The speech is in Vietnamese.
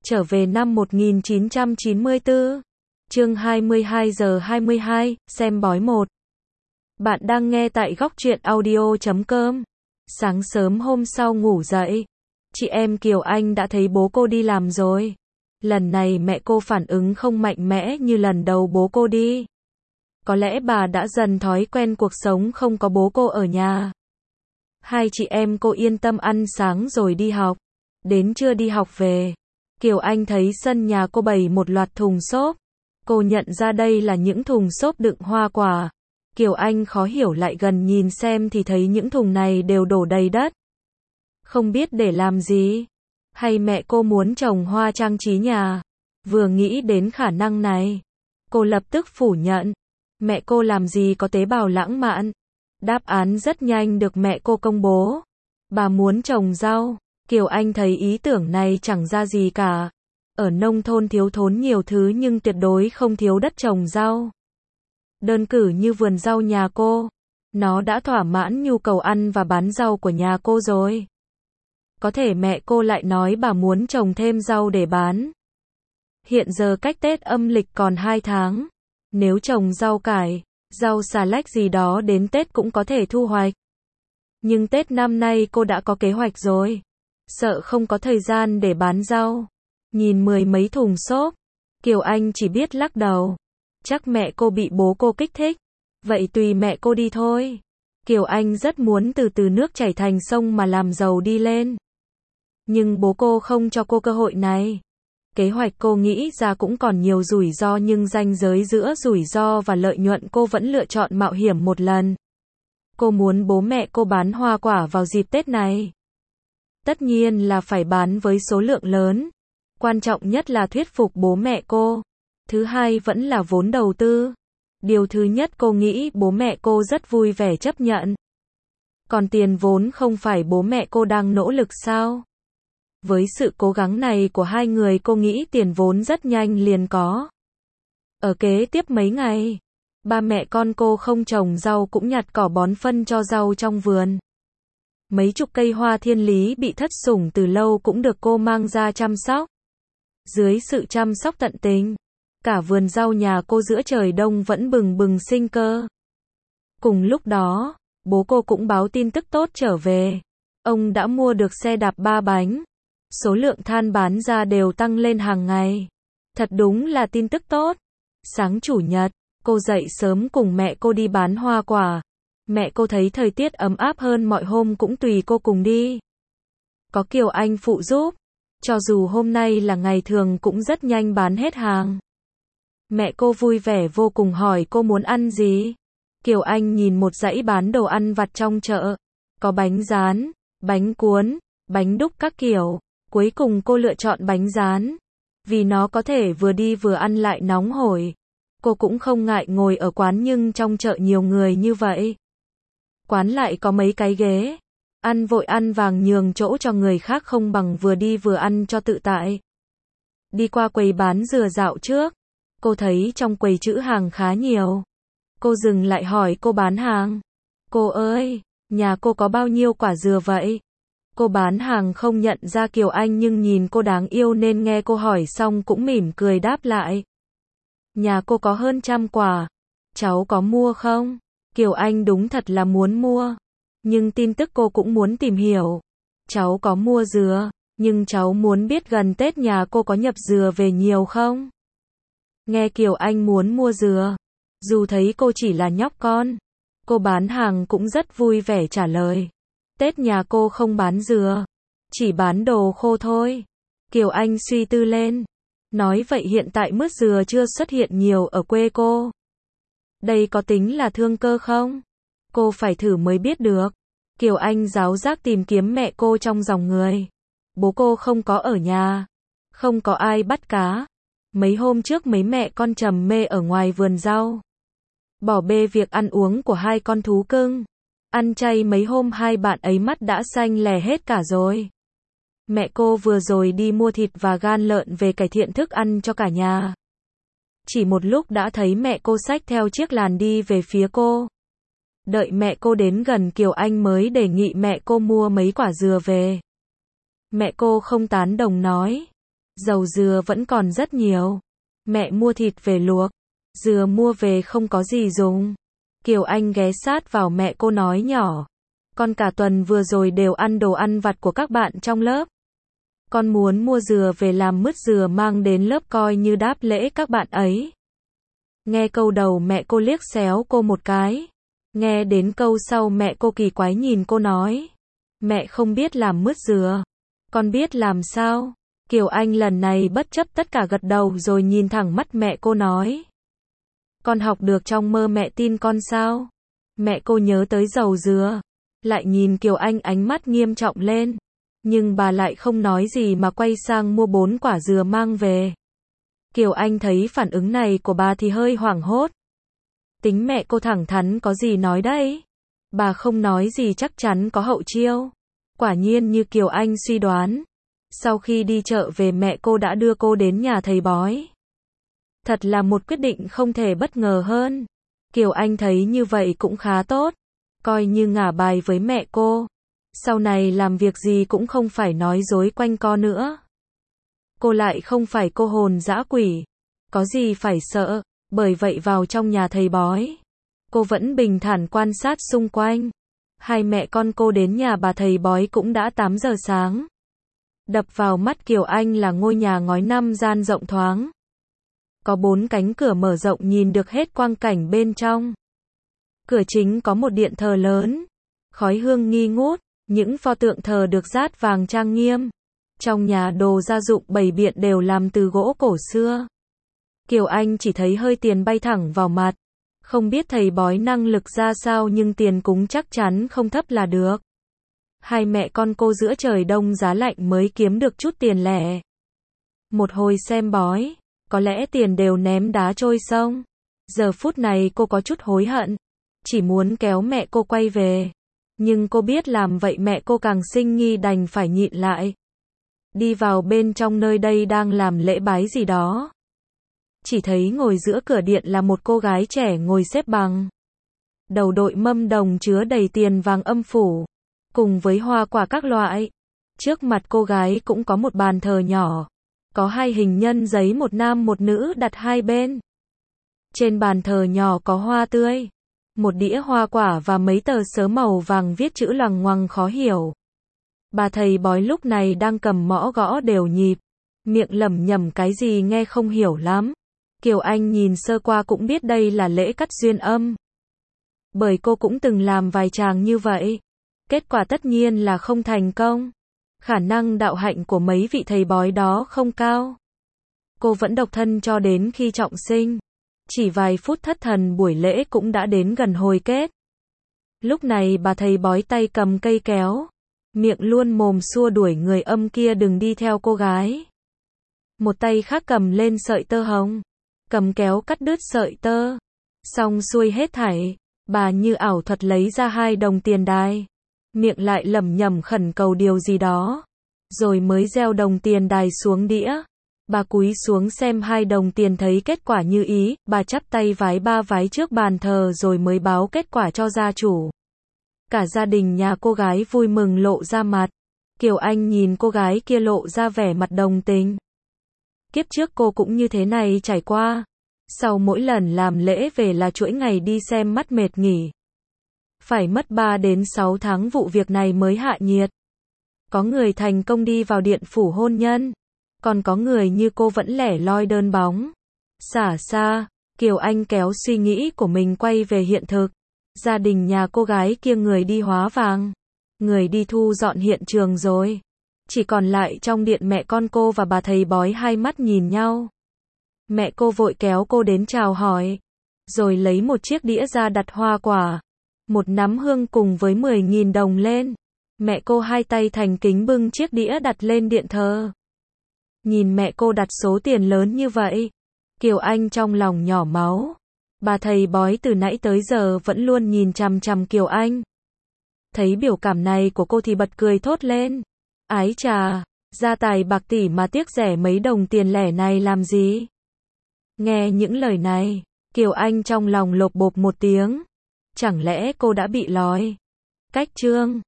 Trở về năm 1994. Chương 22 giờ 22, xem bói 1. Bạn đang nghe tại góc truyện audio.com. Sáng sớm hôm sau ngủ dậy, chị em Kiều Anh đã thấy bố cô đi làm rồi. Lần này mẹ cô phản ứng không mạnh mẽ như lần đầu bố cô đi. Có lẽ bà đã dần thói quen cuộc sống không có bố cô ở nhà. Hai chị em cô yên tâm ăn sáng rồi đi học. Đến trưa đi học về, Kiều Anh thấy sân nhà cô bày một loạt thùng xốp. Cô nhận ra đây là những thùng xốp đựng hoa quả. Kiều Anh khó hiểu lại gần nhìn xem thì thấy những thùng này đều đổ đầy đất. Không biết để làm gì? Hay mẹ cô muốn trồng hoa trang trí nhà? Vừa nghĩ đến khả năng này, cô lập tức phủ nhận. Mẹ cô làm gì có tế bào lãng mạn? Đáp án rất nhanh được mẹ cô công bố. Bà muốn trồng rau. Kiều Anh thấy ý tưởng này chẳng ra gì cả. Ở nông thôn thiếu thốn nhiều thứ nhưng tuyệt đối không thiếu đất trồng rau. Đơn cử như vườn rau nhà cô, nó đã thỏa mãn nhu cầu ăn và bán rau của nhà cô rồi. Có thể mẹ cô lại nói bà muốn trồng thêm rau để bán. Hiện giờ cách Tết âm lịch còn 2 tháng. Nếu trồng rau cải, rau xà lách gì đó đến Tết cũng có thể thu hoạch. Nhưng Tết năm nay cô đã có kế hoạch rồi. Sợ không có thời gian để bán rau. Nhìn 10 mấy thùng xốp, Kiều Anh chỉ biết lắc đầu. Chắc mẹ cô bị bố cô kích thích. Vậy tùy mẹ cô đi thôi. Kiều Anh rất muốn từ từ nước chảy thành sông mà làm giàu đi lên. Nhưng bố cô không cho cô cơ hội này. Kế hoạch cô nghĩ ra cũng còn nhiều rủi ro nhưng ranh giới giữa rủi ro và lợi nhuận cô vẫn lựa chọn mạo hiểm một lần. Cô muốn bố mẹ cô bán hoa quả vào dịp Tết này. Tất nhiên là phải bán với số lượng lớn. Quan trọng nhất là thuyết phục bố mẹ cô. Thứ hai vẫn là vốn đầu tư. Điều thứ nhất cô nghĩ bố mẹ cô rất vui vẻ chấp nhận. Còn tiền vốn không phải bố mẹ cô đang nỗ lực sao? Với sự cố gắng này của hai người cô nghĩ tiền vốn rất nhanh liền có. Ở kế tiếp mấy ngày, ba mẹ con cô không trồng rau cũng nhặt cỏ bón phân cho rau trong vườn. Mấy chục cây hoa thiên lý bị thất sủng từ lâu cũng được cô mang ra chăm sóc. Dưới sự chăm sóc tận tình, cả vườn rau nhà cô giữa trời đông vẫn bừng bừng sinh cơ. Cùng lúc đó, bố cô cũng báo tin tức tốt trở về. Ông đã mua được xe đạp 3 bánh. Số lượng than bán ra đều tăng lên hàng ngày. Thật đúng là tin tức tốt. Sáng chủ nhật, cô dậy sớm cùng mẹ cô đi bán hoa quả. Mẹ cô thấy thời tiết ấm áp hơn mọi hôm cũng tùy cô cùng đi. Có Kiều Anh phụ giúp. Cho dù hôm nay là ngày thường cũng rất nhanh bán hết hàng. Mẹ cô vui vẻ vô cùng hỏi cô muốn ăn gì. Kiều Anh nhìn một dãy bán đồ ăn vặt trong chợ. Có bánh rán, bánh cuốn, bánh đúc các kiểu. Cuối cùng cô lựa chọn bánh rán. Vì nó có thể vừa đi vừa ăn lại nóng hổi. Cô cũng không ngại ngồi ở quán nhưng trong chợ nhiều người như vậy. Quán lại có mấy cái ghế. Ăn vội ăn vàng nhường chỗ cho người khác không bằng vừa đi vừa ăn cho tự tại. Đi qua quầy bán dừa dạo trước. Cô thấy trong quầy trữ hàng khá nhiều. Cô dừng lại hỏi cô bán hàng. Cô ơi, nhà cô có bao nhiêu quả dừa vậy? Cô bán hàng không nhận ra Kiều Anh nhưng nhìn cô đáng yêu nên nghe cô hỏi xong cũng mỉm cười đáp lại. Nhà cô có hơn 100 quả. Cháu có mua không? Kiều Anh đúng thật là muốn mua. Nhưng tin tức cô cũng muốn tìm hiểu. Cháu có mua dừa, nhưng cháu muốn biết gần Tết nhà cô có nhập dừa về nhiều không? Nghe Kiều Anh muốn mua dừa. Dù thấy cô chỉ là nhóc con, cô bán hàng cũng rất vui vẻ trả lời. Tết nhà cô không bán dừa, chỉ bán đồ khô thôi. Kiều Anh suy tư lên. Nói vậy hiện tại mứt dừa chưa xuất hiện nhiều ở quê cô. Đây có tính là thương cơ không? Cô phải thử mới biết được. Kiều Anh giáo giác tìm kiếm mẹ cô trong dòng người. Bố cô không có ở nhà. Không có ai bắt cá. Mấy hôm trước mấy mẹ con trầm mê ở ngoài vườn rau. Bỏ bê việc ăn uống của hai con thú cưng. Ăn chay mấy hôm hai bạn ấy mắt đã xanh lè hết cả rồi. Mẹ cô vừa rồi đi mua thịt và gan lợn về cải thiện thức ăn cho cả nhà. Chỉ một lúc đã thấy mẹ cô xách theo chiếc làn đi về phía cô. Đợi mẹ cô đến gần Kiều Anh mới đề nghị mẹ cô mua mấy quả dừa về. Mẹ cô không tán đồng nói. Dầu dừa vẫn còn rất nhiều. Mẹ mua thịt về luộc. Dừa mua về không có gì dùng. Kiều Anh ghé sát vào mẹ cô nói nhỏ. Con cả tuần vừa rồi đều ăn đồ ăn vặt của các bạn trong lớp. Con muốn mua dừa về làm mứt dừa mang đến lớp coi như đáp lễ các bạn ấy. Nghe câu đầu mẹ cô liếc xéo cô một cái. Nghe đến câu sau mẹ cô kỳ quái nhìn cô nói. Mẹ không biết làm mứt dừa. Con biết làm sao? Kiều Anh lần này bất chấp tất cả gật đầu rồi nhìn thẳng mắt mẹ cô nói. Con học được trong mơ mẹ tin con sao? Mẹ cô nhớ tới dầu dừa. Lại nhìn Kiều Anh ánh mắt nghiêm trọng lên. Nhưng bà lại không nói gì mà quay sang mua 4 quả dừa mang về. Kiều Anh thấy phản ứng này của bà thì hơi hoảng hốt. Tính mẹ cô thẳng thắn có gì nói đấy. Bà không nói gì chắc chắn có hậu chiêu. Quả nhiên như Kiều Anh suy đoán. Sau khi đi chợ về mẹ cô đã đưa cô đến nhà thầy bói. Thật là một quyết định không thể bất ngờ hơn. Kiều Anh thấy như vậy cũng khá tốt. Coi như ngả bài với mẹ cô. Sau này làm việc gì cũng không phải nói dối quanh co nữa. Cô lại không phải cô hồn dã quỷ. Có gì phải sợ. Bởi vậy vào trong nhà thầy bói. Cô vẫn bình thản quan sát xung quanh. Hai mẹ con cô đến nhà bà thầy bói cũng đã 8 giờ sáng. Đập vào mắt Kiều Anh là ngôi nhà ngói 5 gian rộng thoáng. Có 4 cánh cửa mở rộng nhìn được hết quang cảnh bên trong. Cửa chính có một điện thờ lớn. Khói hương nghi ngút. Những pho tượng thờ được dát vàng trang nghiêm. Trong nhà đồ gia dụng bày biện đều làm từ gỗ cổ xưa. Kiều Anh chỉ thấy hơi tiền bay thẳng vào mặt. Không biết thầy bói năng lực ra sao nhưng tiền cúng chắc chắn không thấp là được. Hai mẹ con cô giữa trời đông giá lạnh mới kiếm được chút tiền lẻ. Một hồi xem bói, có lẽ tiền đều ném đá trôi sông. Giờ phút này cô có chút hối hận. Chỉ muốn kéo mẹ cô quay về. Nhưng cô biết làm vậy mẹ cô càng sinh nghi đành phải nhịn lại. Đi vào bên trong nơi đây đang làm lễ bái gì đó. Chỉ thấy ngồi giữa cửa điện là một cô gái trẻ ngồi xếp bằng. Đầu đội mâm đồng chứa đầy tiền vàng âm phủ. Cùng với hoa quả các loại. Trước mặt cô gái cũng có một bàn thờ nhỏ. Có 2 hình nhân giấy một nam một nữ đặt hai bên. Trên bàn thờ nhỏ có hoa tươi. Một đĩa hoa quả và mấy tờ sớ màu vàng viết chữ loằng ngoằng khó hiểu. Bà thầy bói lúc này đang cầm mõ gõ đều nhịp. Miệng lẩm nhẩm cái gì nghe không hiểu lắm. Kiều Anh nhìn sơ qua cũng biết đây là lễ cắt duyên âm. Bởi cô cũng từng làm vài chàng như vậy. Kết quả tất nhiên là không thành công. Khả năng đạo hạnh của mấy vị thầy bói đó không cao. Cô vẫn độc thân cho đến khi trọng sinh. Chỉ vài phút thất thần buổi lễ cũng đã đến gần hồi kết. Lúc này bà thầy bói tay cầm cây kéo. Miệng luôn mồm xua đuổi người âm kia đừng đi theo cô gái. Một tay khác cầm lên sợi tơ hồng. Cầm kéo cắt đứt sợi tơ. Xong xuôi hết thảy. Bà như ảo thuật lấy ra 2 đồng tiền đài. Miệng lại lẩm nhẩm khẩn cầu điều gì đó. Rồi mới gieo đồng tiền đài xuống đĩa. Bà cúi xuống xem 2 đồng tiền thấy kết quả như ý. Bà chắp tay vái 3 vái trước bàn thờ rồi mới báo kết quả cho gia chủ. Cả gia đình nhà cô gái vui mừng lộ ra mặt. Kiều Anh nhìn cô gái kia lộ ra vẻ mặt đồng tình. Kiếp trước cô cũng như thế này trải qua. Sau mỗi lần làm lễ về là chuỗi ngày đi xem mắt mệt nghỉ. Phải mất 3 đến 6 tháng vụ việc này mới hạ nhiệt. Có người thành công đi vào điện phủ hôn nhân. Còn có người như cô vẫn lẻ loi đơn bóng. Xả xa, Kiều Anh kéo suy nghĩ của mình quay về hiện thực. Gia đình nhà cô gái kia người đi hóa vàng. Người đi thu dọn hiện trường rồi. Chỉ còn lại trong điện mẹ con cô và bà thầy bói hai mắt nhìn nhau. Mẹ cô vội kéo cô đến chào hỏi. Rồi lấy một chiếc đĩa ra đặt hoa quả. Một nắm hương cùng với 10.000 đồng lên. Mẹ cô hai tay thành kính bưng chiếc đĩa đặt lên điện thờ. Nhìn mẹ cô đặt số tiền lớn như vậy. Kiều Anh trong lòng nhỏ máu. Bà thầy bói từ nãy tới giờ vẫn luôn nhìn chằm chằm Kiều Anh. Thấy biểu cảm này của cô thì bật cười thốt lên. Ái chà, gia tài bạc tỷ mà tiếc rẻ mấy đồng tiền lẻ này làm gì? Nghe những lời này, Kiều Anh trong lòng lộp bộp một tiếng. Chẳng lẽ cô đã bị lói? Cách chương